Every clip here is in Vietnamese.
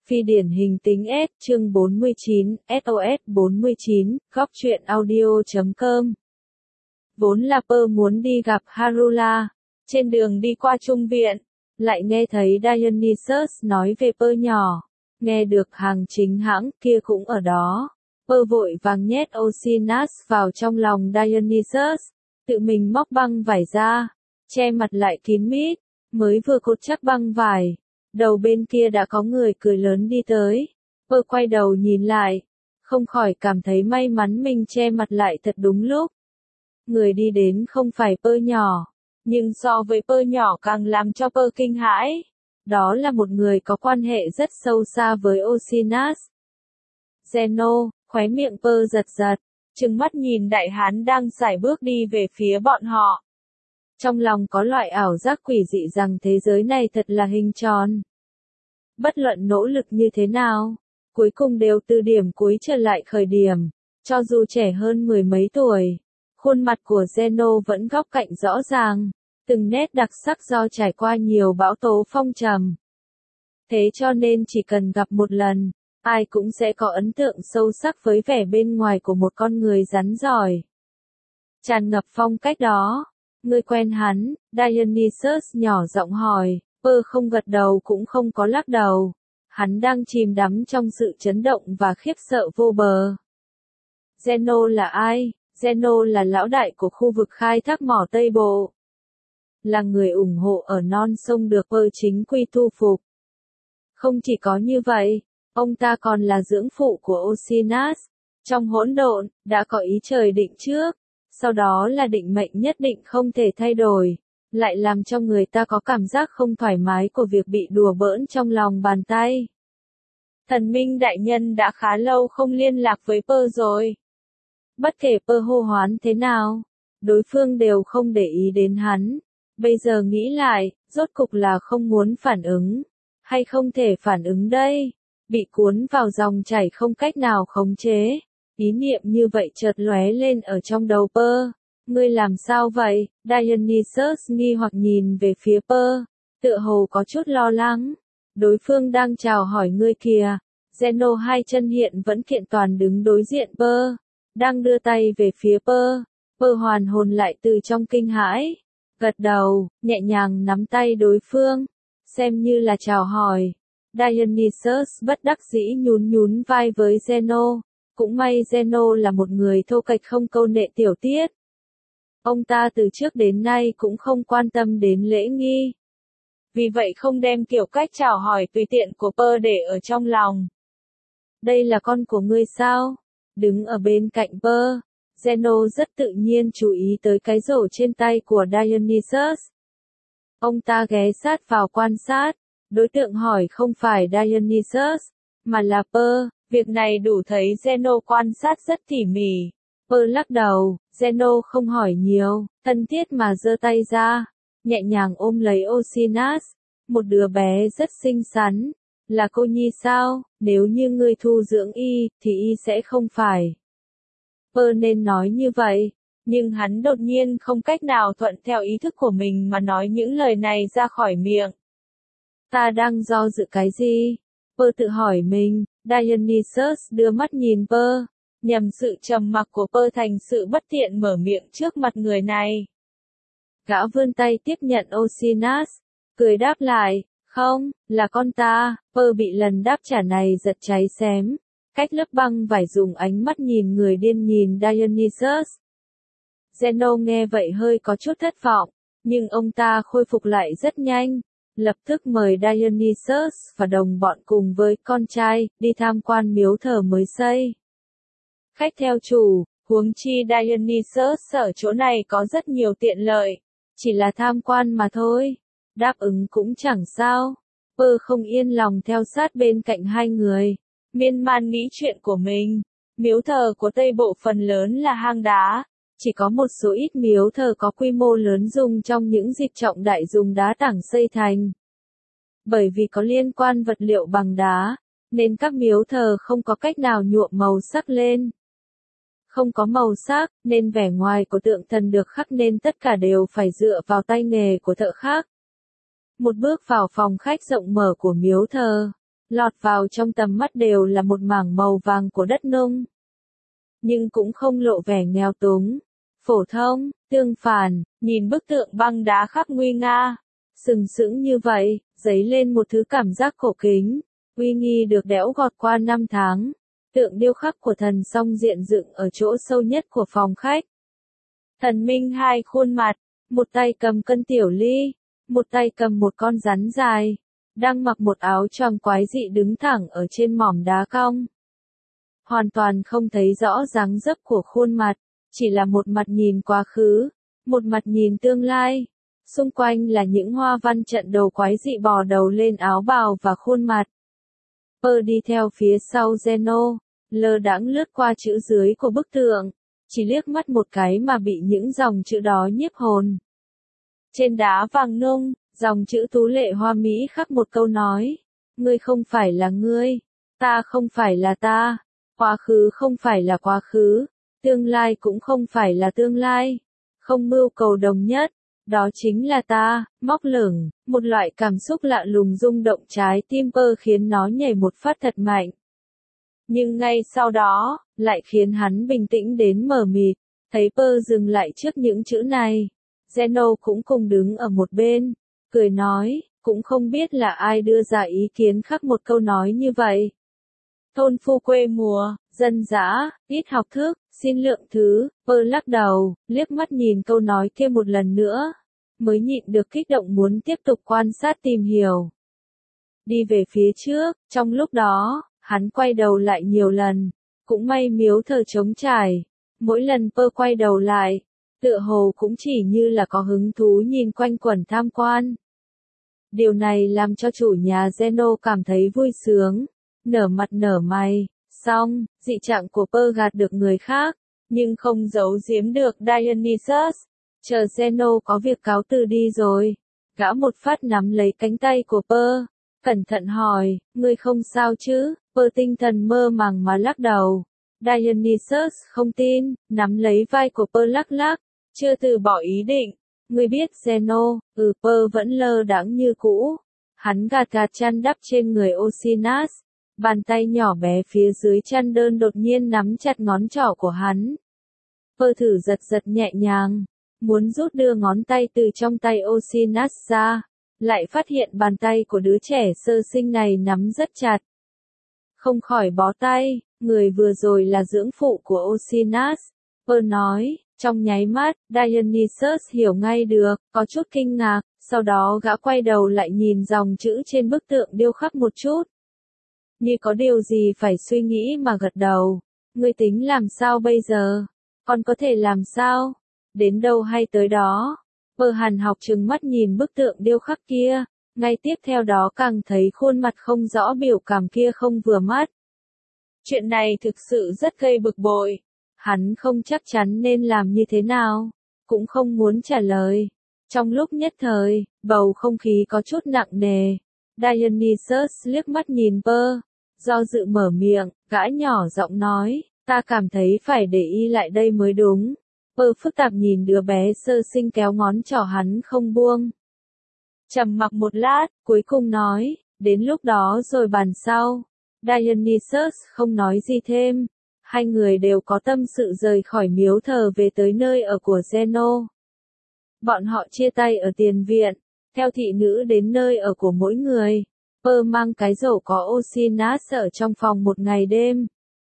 Phi điển hình tính S, chương 49, SOS 49, góc truyện audio.com. Vốn là Pearl muốn đi gặp Harula. Trên đường đi qua trung viện, lại nghe thấy Dionysus nói về Pearl nhỏ. Nghe được hàng chính hãng kia cũng ở đó. Pearl vội vàng nhét Oceanus vào trong lòng Dionysus, tự mình móc băng vải ra, che mặt lại kín mít, mới vừa cột chắc băng vải. Đầu bên kia đã có người cười lớn đi tới. Pearl quay đầu nhìn lại, không khỏi cảm thấy may mắn mình che mặt lại thật đúng lúc. Người đi đến không phải Pearl nhỏ, nhưng so với Pearl nhỏ càng làm cho Pearl kinh hãi. Đó là một người có quan hệ rất sâu xa với Oceanus. Zeno, khóe miệng Pearl giật giật, trừng mắt nhìn đại hán đang sải bước đi về phía bọn họ. Trong lòng có loại ảo giác quỷ dị rằng thế giới này thật là hình tròn. Bất luận nỗ lực như thế nào, cuối cùng đều từ điểm cuối trở lại khởi điểm. Cho dù trẻ hơn mười mấy tuổi, khuôn mặt của Zeno vẫn góc cạnh rõ ràng, từng nét đặc sắc do trải qua nhiều bão tố phong trầm. Thế cho nên chỉ cần gặp một lần, ai cũng sẽ có ấn tượng sâu sắc với vẻ bên ngoài của một con người rắn giỏi. Tràn ngập phong cách đó. Ngươi quen hắn, Dionysus nhỏ giọng hỏi, Pearl không gật đầu cũng không có lắc đầu. Hắn đang chìm đắm trong sự chấn động và khiếp sợ vô bờ. Zeno là ai? Zeno là lão đại của khu vực khai thác mỏ Tây Bộ. Là người ủng hộ ở non sông được Pearl chính quy thu phục. Không chỉ có như vậy, ông ta còn là dưỡng phụ của Oceanus. Trong hỗn độn, đã có ý trời định trước. Sau đó là định mệnh nhất định không thể thay đổi, lại làm cho người ta có cảm giác không thoải mái của việc bị đùa bỡn trong lòng bàn tay. Thần minh đại nhân đã khá lâu không liên lạc với Pearl rồi. Bất kể Pearl hô hoán thế nào, đối phương đều không để ý đến hắn. Bây giờ nghĩ lại, rốt cục là không muốn phản ứng, hay không thể phản ứng đây, bị cuốn vào dòng chảy không cách nào khống chế. Ý niệm như vậy chợt lóe lên ở trong đầu Pearl. Ngươi làm sao vậy? Dionysus nghi hoặc nhìn về phía Pearl, tựa hồ có chút lo lắng. Đối phương đang chào hỏi ngươi kìa. Zeno hai chân hiện vẫn kiện toàn đứng đối diện Pearl, đang đưa tay về phía Pearl. Pearl hoàn hồn lại từ trong kinh hãi, gật đầu, nhẹ nhàng nắm tay đối phương, xem như là chào hỏi. Dionysus bất đắc dĩ nhún nhún vai với Zeno. Cũng may Zeno là một người thô kệch không câu nệ tiểu tiết. Ông ta từ trước đến nay cũng không quan tâm đến lễ nghi. Vì vậy không đem kiểu cách chào hỏi tùy tiện của Pearl để ở trong lòng. Đây là con của ngươi sao? Đứng ở bên cạnh Pearl, Zeno rất tự nhiên chú ý tới cái rổ trên tay của Dionysus. Ông ta ghé sát vào quan sát, đối tượng hỏi không phải Dionysus, mà là Pearl. Việc này đủ thấy Zeno quan sát rất tỉ mỉ. Pearl lắc đầu, Zeno không hỏi nhiều, thân thiết mà giơ tay ra, nhẹ nhàng ôm lấy Oceanus, một đứa bé rất xinh xắn. Là cô nhi sao? Nếu như ngươi thu dưỡng y, thì y sẽ không phải. Pearl nên nói như vậy, nhưng hắn đột nhiên không cách nào thuận theo ý thức của mình mà nói những lời này ra khỏi miệng. Ta đang do dự cái gì? Pearl tự hỏi mình. Dionysus đưa mắt nhìn Pearl, nhằm sự trầm mặc của Pearl thành sự bất tiện mở miệng trước mặt người này. Gã vươn tay tiếp nhận Oceanus, cười đáp lại, không, là con ta. Pearl bị lần đáp trả này giật cháy xém, cách lớp băng vải dùng ánh mắt nhìn người điên nhìn Dionysus. Zeno nghe vậy hơi có chút thất vọng, nhưng ông ta khôi phục lại rất nhanh. Lập tức mời Dionysus và đồng bọn cùng với con trai đi tham quan miếu thờ mới xây. Khách theo chủ, huống chi Dionysus ở chỗ này có rất nhiều tiện lợi, chỉ là tham quan mà thôi. Đáp ứng cũng chẳng sao. Pearl không yên lòng theo sát bên cạnh hai người, miên man nghĩ chuyện của mình. Miếu thờ của Tây Bộ phần lớn là hang đá. Chỉ có một số ít miếu thờ có quy mô lớn dùng trong những dịp trọng đại dùng đá tảng xây thành. Bởi vì có liên quan vật liệu bằng đá, nên các miếu thờ không có cách nào nhuộm màu sắc lên. Không có màu sắc, nên vẻ ngoài của tượng thần được khắc nên tất cả đều phải dựa vào tay nghề của thợ khắc. Một bước vào phòng khách rộng mở của miếu thờ, lọt vào trong tầm mắt đều là một mảng màu vàng của đất nung. Nhưng cũng không lộ vẻ nghèo túng, phổ thông, tương phản, nhìn bức tượng băng đá khắc nguy nga, sừng sững như vậy, dấy lên một thứ cảm giác cổ kính, uy nghi được đẽo gọt qua năm tháng. Tượng điêu khắc của thần song diện dựng ở chỗ sâu nhất của phòng khách. Thần minh hai khuôn mặt, một tay cầm cân tiểu ly, một tay cầm một con rắn dài, đang mặc một áo choàng quái dị đứng thẳng ở trên mỏm đá cong. Hoàn toàn không thấy rõ dáng dấp của khuôn mặt, chỉ là một mặt nhìn quá khứ, một mặt nhìn tương lai. Xung quanh là những hoa văn trận đồ quái dị bò đầu lên áo bào và khuôn mặt. Pearl đi theo phía sau Zeno, lơ đãng lướt qua chữ dưới của bức tượng, chỉ liếc mắt một cái mà bị những dòng chữ đó nhiếp hồn. Trên đá vàng nung, dòng chữ tú lệ hoa mỹ khắc một câu nói: ngươi không phải là ngươi, ta không phải là ta, quá khứ không phải là quá khứ, tương lai cũng không phải là tương lai, không mưu cầu đồng nhất, đó chính là ta. Móc lửng, một loại cảm xúc lạ lùng rung động trái tim Pearl khiến nó nhảy một phát thật mạnh. Nhưng ngay sau đó, lại khiến hắn bình tĩnh đến mờ mịt, thấy Pearl dừng lại trước những chữ này. Zeno cũng cùng đứng ở một bên, cười nói, cũng không biết là ai đưa ra ý kiến khắc một câu nói như vậy. Thôn phu quê mùa, dân dã, ít học thức, xin lượng thứ. Pearl lắc đầu, liếc mắt nhìn câu nói kia một lần nữa, mới nhịn được kích động muốn tiếp tục quan sát tìm hiểu. Đi về phía trước, trong lúc đó, hắn quay đầu lại nhiều lần, cũng may miếu thờ trống trải. Mỗi lần Pearl quay đầu lại, tựa hồ cũng chỉ như là có hứng thú nhìn quanh quẩn tham quan. Điều này làm cho chủ nhà Zeno cảm thấy vui sướng, nở mặt nở mày. Xong, dị trạng của Pearl gạt được người khác, nhưng không giấu giếm được Dionysus. Chờ Zeno có việc cáo từ đi rồi, gã một phát nắm lấy cánh tay của Pearl, cẩn thận hỏi, ngươi không sao chứ? Pearl tinh thần mơ màng mà lắc đầu. Dionysus không tin, nắm lấy vai của Pearl lắc lắc, chưa từ bỏ ý định. Ngươi biết Zeno? Pearl vẫn lơ đãng như cũ. Hắn gạt gạt chăn đắp trên người Oceanus, bàn tay nhỏ bé phía dưới chăn đơn đột nhiên nắm chặt ngón trỏ của hắn. Pearl thử giật giật nhẹ nhàng, muốn rút đưa ngón tay từ trong tay Oceanus ra, lại phát hiện bàn tay của đứa trẻ sơ sinh này nắm rất chặt. Không khỏi bó tay, người vừa rồi là dưỡng phụ của Oceanus. Pearl nói, trong nháy mắt, Dionysus hiểu ngay được, có chút kinh ngạc, sau đó gã quay đầu lại nhìn dòng chữ trên bức tượng điêu khắc một chút. Như có điều gì phải suy nghĩ mà gật đầu. Ngươi tính làm sao bây giờ? Còn có thể làm sao? Đến đâu hay tới đó. Pearl hằn học trừng mắt nhìn bức tượng điêu khắc kia, ngay tiếp theo đó càng thấy khuôn mặt không rõ biểu cảm kia không vừa mắt. Chuyện này thực sự rất gây bực bội. Hắn không chắc chắn nên làm như thế nào, cũng không muốn trả lời. Trong lúc nhất thời, bầu không khí có chút nặng nề. Dionysus liếc mắt nhìn Pearl, do dự mở miệng, gã nhỏ giọng nói, ta cảm thấy phải để ý lại đây mới đúng. Pearl phức tạp nhìn đứa bé sơ sinh kéo ngón trỏ hắn không buông. Trầm mặc một lát, cuối cùng nói, đến lúc đó rồi bàn sau. Dionysus không nói gì thêm. Hai người đều có tâm sự rời khỏi miếu thờ về tới nơi ở của Zeno. Bọn họ chia tay ở tiền viện, theo thị nữ đến nơi ở của mỗi người. Pearl mang cái rổ có Oceanus ở trong phòng một ngày đêm.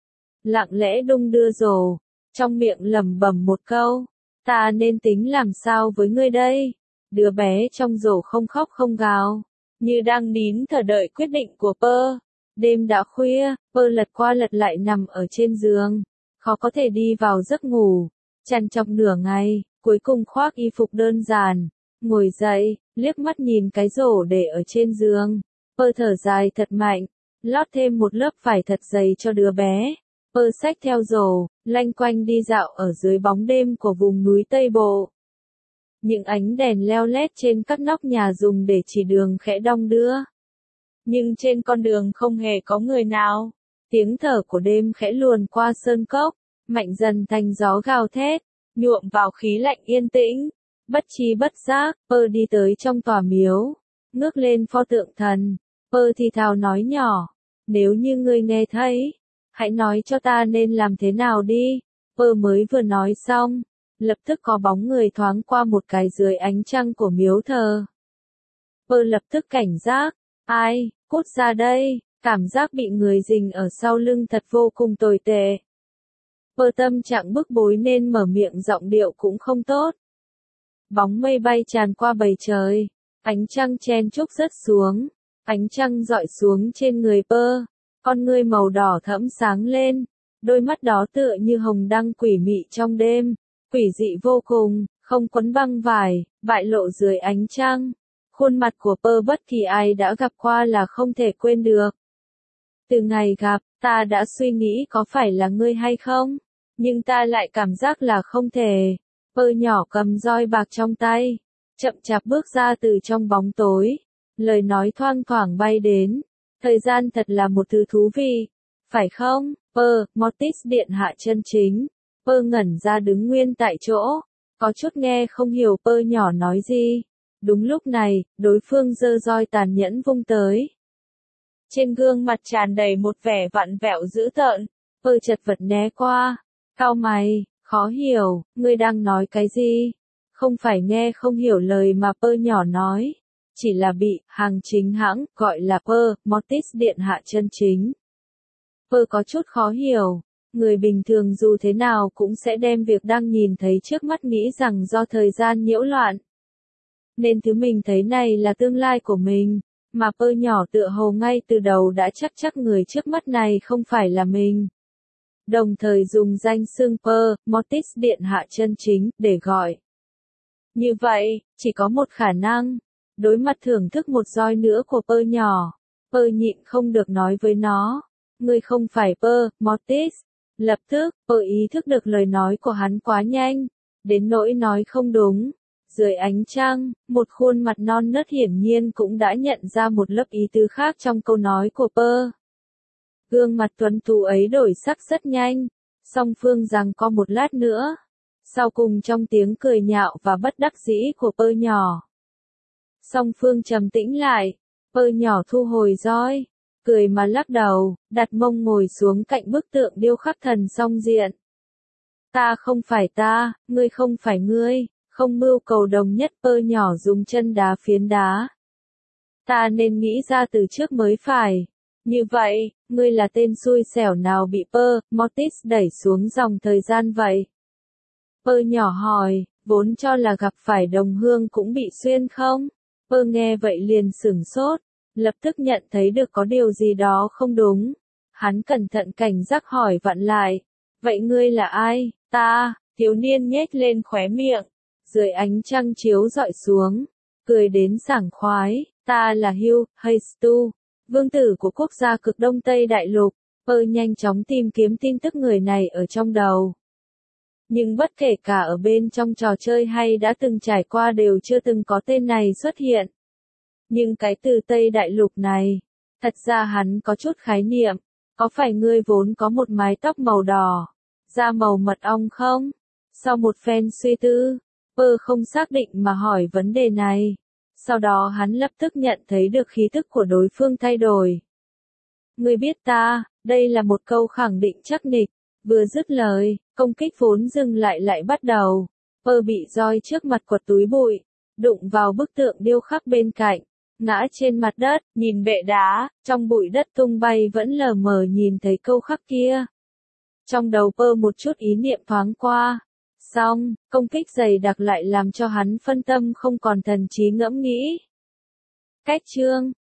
Lặng lẽ đung đưa rổ, trong miệng lẩm bẩm một câu, ta nên tính làm sao với ngươi đây? Đứa bé trong rổ không khóc không gào, như đang nín thở đợi quyết định của Pearl. Đêm đã khuya, Pearl lật qua lật lại nằm ở trên giường, khó có thể đi vào giấc ngủ, trằn trọc nửa ngày, cuối cùng khoác y phục đơn giản, ngồi dậy, liếc mắt nhìn cái rổ để ở trên giường. Pearl thở dài thật mạnh, lót thêm một lớp vải thật dày cho đứa bé. Pearl xách theo rổ, lanh quanh đi dạo ở dưới bóng đêm của vùng núi Tây Bộ. Những ánh đèn leo lét trên các nóc nhà dùng để chỉ đường khẽ đong đưa. Nhưng trên con đường không hề có người nào. Tiếng thở của đêm khẽ luồn qua sơn cốc, mạnh dần thành gió gào thét, nhuộm vào khí lạnh yên tĩnh. Bất tri bất giác, Pearl đi tới trong tòa miếu, ngước lên pho tượng thần. Pơ thì thào nói nhỏ. Nếu như ngươi nghe thấy, hãy nói cho ta nên làm thế nào đi. Pơ mới vừa nói xong, lập tức có bóng người thoáng qua một cái dưới ánh trăng của miếu thờ. Pơ lập tức cảnh giác. Ai, cút ra đây, cảm giác bị người rình ở sau lưng thật vô cùng tồi tệ. Pơ tâm trạng bức bối nên mở miệng giọng điệu cũng không tốt. Bóng mây bay tràn qua bầu trời, ánh trăng chen chúc rớt xuống, ánh trăng dọi xuống trên người Pơ, con ngươi màu đỏ thẫm sáng lên, đôi mắt đó tựa như hồng đăng quỷ mị trong đêm, quỷ dị vô cùng, không quấn băng vải, bại lộ dưới ánh trăng. Khuôn mặt của Pơ bất kỳ ai đã gặp qua là không thể quên được. Từ ngày gặp, ta đã suy nghĩ có phải là ngươi hay không, nhưng ta lại cảm giác là không thể. Pơ nhỏ cầm roi bạc trong tay, chậm chạp bước ra từ trong bóng tối, lời nói thoang thoảng bay đến. Thời gian thật là một thứ thú vị, phải không, Pơ, Mortis điện hạ chân chính. Pơ ngẩn ra đứng nguyên tại chỗ, có chút nghe không hiểu Pơ nhỏ nói gì. Đúng lúc này, đối phương giơ roi tàn nhẫn vung tới. Trên gương mặt tràn đầy một vẻ vặn vẹo dữ tợn, Pơ chật vật né qua, cau mày, khó hiểu, ngươi đang nói cái gì? Không phải nghe không hiểu lời mà Pơ nhỏ nói, chỉ là bị hàng chính hãng gọi là Pơ, Mortis điện hạ chân chính. Pơ có chút khó hiểu, người bình thường dù thế nào cũng sẽ đem việc đang nhìn thấy trước mắt nghĩ rằng do thời gian nhiễu loạn. Nên thứ mình thấy này là tương lai của mình, mà Pơ nhỏ tựa hồ ngay từ đầu đã chắc người trước mắt này không phải là mình. Đồng thời dùng danh xưng Pơ, Mortis điện hạ chân chính, để gọi. Như vậy, chỉ có một khả năng. Đối mặt thưởng thức một roi nữa của Pơ nhỏ, Pơ nhịn không được nói với nó. Ngươi không phải Pơ, Mortis. Lập tức, Pơ ý thức được lời nói của hắn quá nhanh, đến nỗi nói không đúng. Dưới ánh trăng, một khuôn mặt non nớt hiển nhiên cũng đã nhận ra một lớp ý tứ khác trong câu nói của Pơ. Gương mặt tuấn tú ấy đổi sắc rất nhanh, song phương giằng co một lát nữa. Sau cùng trong tiếng cười nhạo và bất đắc dĩ của Pơ nhỏ, song phương trầm tĩnh lại, Pơ nhỏ thu hồi roi, cười mà lắc đầu, đặt mông ngồi xuống cạnh bức tượng điêu khắc thần song diện. Ta không phải ta, ngươi không phải ngươi, không mưu cầu đồng nhất. Pơ nhỏ dùng chân đá phiến đá. Ta nên nghĩ ra từ trước mới phải. Như vậy, ngươi là tên xui xẻo nào bị Pơ, Mortis đẩy xuống dòng thời gian vậy? Pơ nhỏ hỏi, vốn cho là gặp phải đồng hương cũng bị xuyên không? Pơ nghe vậy liền sửng sốt, lập tức nhận thấy được có điều gì đó không đúng. Hắn cẩn thận cảnh giác hỏi vặn lại, vậy ngươi là ai? Ta, thiếu niên nhếch lên khóe miệng, dưới ánh trăng chiếu rọi xuống, cười đến sảng khoái, ta là Hugh Haystu, vương tử của quốc gia cực Đông Tây Đại Lục. Pơ nhanh chóng tìm kiếm tin tức người này ở trong đầu. Nhưng bất kể cả ở bên trong trò chơi hay đã từng trải qua đều chưa từng có tên này xuất hiện. Nhưng cái từ Tây Đại Lục này, thật ra hắn có chút khái niệm, có phải ngươi vốn có một mái tóc màu đỏ, da màu mật ong không? Sau một phen suy tư, Pơ không xác định mà hỏi vấn đề này. Sau đó hắn lập tức nhận thấy được khí tức của đối phương thay đổi. Ngươi biết ta, đây là một câu khẳng định chắc nịch. Vừa dứt lời, công kích vốn dừng lại bắt đầu. Pơ bị roi trước mặt quật túi bụi, đụng vào bức tượng điêu khắc bên cạnh, ngã trên mặt đất, nhìn bệ đá, trong bụi đất tung bay vẫn lờ mờ nhìn thấy câu khắc kia. Trong đầu Pơ một chút ý niệm thoáng qua. Xong, công kích dày đặc lại làm cho hắn phân tâm không còn thần trí ngẫm nghĩ. Cách chương